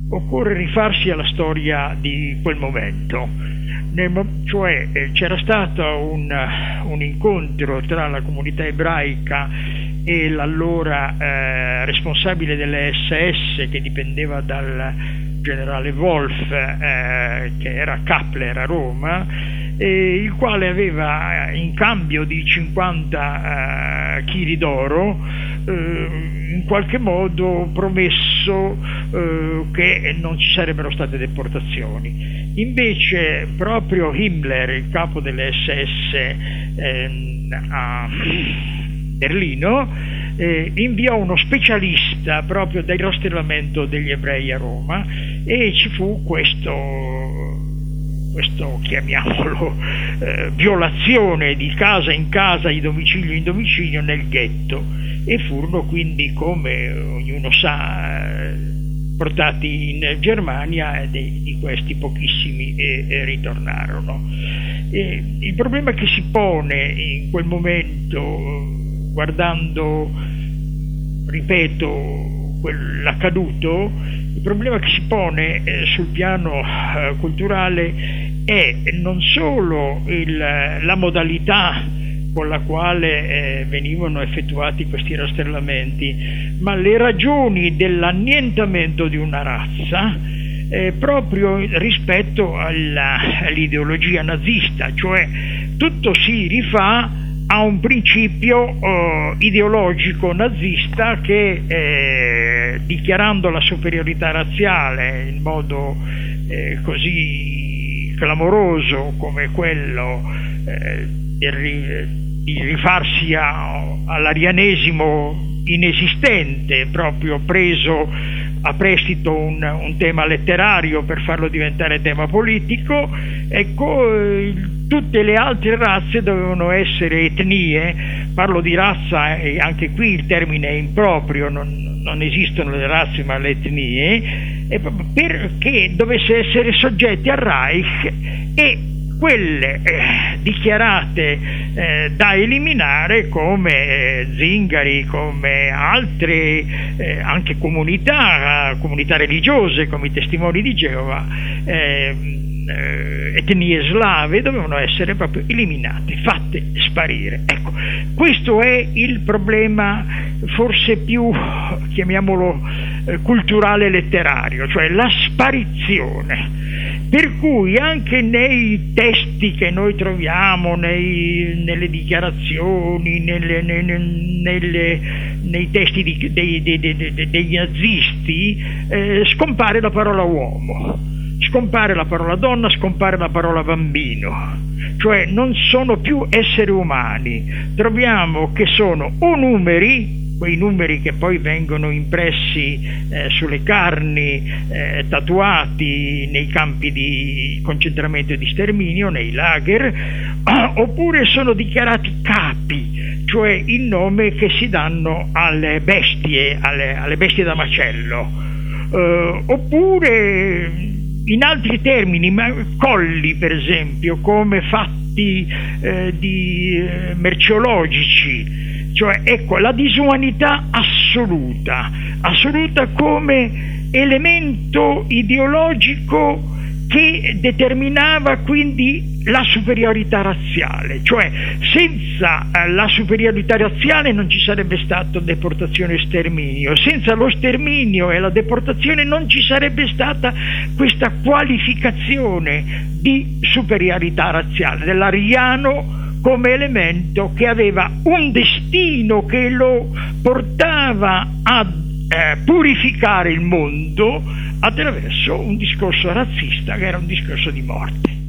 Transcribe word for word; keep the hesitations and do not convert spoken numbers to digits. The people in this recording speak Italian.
occorre rifarsi alla storia di quel momento. Nel, cioè eh, c'era stato un, un incontro tra la comunità ebraica e l'allora eh, responsabile delle S S, che dipendeva dal generale Wolf, eh, che era Kappler a Roma, eh, il quale aveva in cambio di cinquanta eh, chili d'oro eh, in qualche modo promesso eh, che non ci sarebbero state deportazioni. Invece proprio Himmler, il capo delle S S eh, a Berlino, eh, inviò uno specialista proprio del rastrellamento degli ebrei a Roma, e ci fu questo, questo chiamiamolo, eh, violazione di casa in casa, di domicilio in domicilio nel ghetto, e furono quindi, come ognuno sa, portati in Germania, e di, di questi pochissimi e, e ritornarono. E il problema che si pone in quel momento, guardando, ripeto, quell'accaduto, il problema che si pone eh, sul piano eh, culturale è non solo il, la modalità con la quale eh, venivano effettuati questi rastrellamenti, ma le ragioni dell'annientamento di una razza eh, proprio rispetto alla, all'ideologia nazista, cioè tutto si rifà a un principio eh, ideologico nazista che, eh, dichiarando la superiorità razziale in modo eh, così clamoroso come quello eh, di rifarsi a, all'arianesimo inesistente, proprio preso a prestito un, un tema letterario per farlo diventare tema politico, ecco, eh, tutte le altre razze dovevano essere etnie. Parlo di razza e anche qui il termine è improprio, non, non esistono le razze ma le etnie, e perché dovesse essere soggetti al Reich, e quelle eh, dichiarate eh, da eliminare come eh, zingari, come altre eh, anche comunità, comunità religiose come i testimoni di Geova, eh, eh, etnie slave, dovevano essere proprio eliminate, fatte sparire. Ecco, questo è il problema forse più, chiamiamolo, eh, culturale letterario, cioè la sparizione. Per cui anche nei testi che noi troviamo, nei, nelle dichiarazioni, nelle, nelle, nelle, nei testi di, dei, dei, dei, degli nazisti, eh, scompare la parola uomo, scompare la parola donna, scompare la parola bambino, cioè non sono più esseri umani. Troviamo che sono o numeri, quei numeri che poi vengono impressi eh, sulle carni, eh, tatuati nei campi di concentramento e di sterminio, nei lager, ah, oppure sono dichiarati capi, cioè il nome che si danno alle bestie, alle, alle bestie da macello, eh, oppure in altri termini, ma colli per esempio, come fatti eh, di eh, merceologici. Cioè, ecco, la disumanità assoluta, assoluta come elemento ideologico che determinava quindi la superiorità razziale, cioè senza la superiorità razziale non ci sarebbe stato deportazione e sterminio, senza lo sterminio e la deportazione non ci sarebbe stata questa qualificazione di superiorità razziale dell'ariano come elemento che aveva un destino che lo portava a eh, purificare il mondo attraverso un discorso razzista che era un discorso di morte.